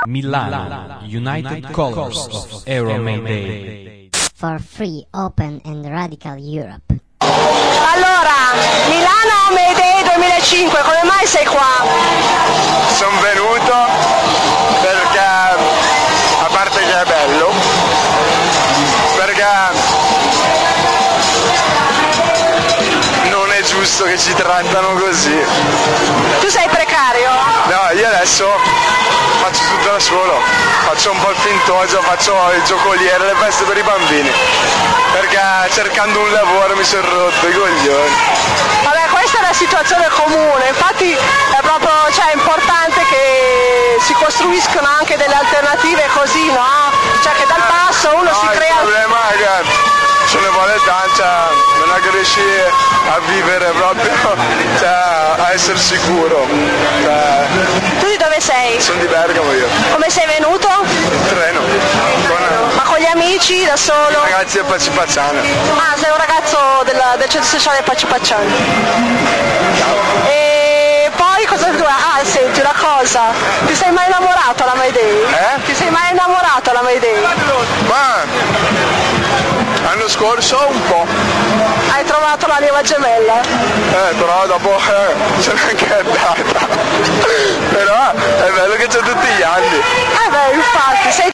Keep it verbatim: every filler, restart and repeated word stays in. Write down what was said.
Milano, United Colors of Aero Mayday. For free, open and radical Europe. Allora, Milano Mayday duemilacinque, come mai sei qua? Sono venuto perché, a parte che è bello, perché non è giusto che ci trattano così. Tu sei precario? No, io adesso faccio tutto da solo, faccio un po' il fintoso, faccio il giocoliere, le feste per i bambini, perché cercando un lavoro mi sono rotto i coglioni. Vabbè, questa è la situazione comune, infatti è proprio, cioè, importante che si costruiscono anche delle alternative così, no? Cioè che dal basso uno no, si crea... Il problema è che ce ne vuole tanto, non è che riesci a vivere proprio, cioè a essere sicuro. Cioè, tu di dove sei? Sono di Bergamo io. Come sei venuto? In treno. Con... Ma con gli amici, da solo? Ragazzi del Pacipacciano. Ah, sei un ragazzo della, del centro sociale Pacipacciano. E poi cosa tu? Ah, senti una cosa, ti sei mai innamorato alla Mayday? Eh? Ti sei mai innamorato alla Mayday? Ma l'anno scorso un po'. Hai trovato l'anima gemella? Eh, però dopo eh, se n'è anche andata. Però è bello che c'è tutti gli anni. Eh beh, infatti, sei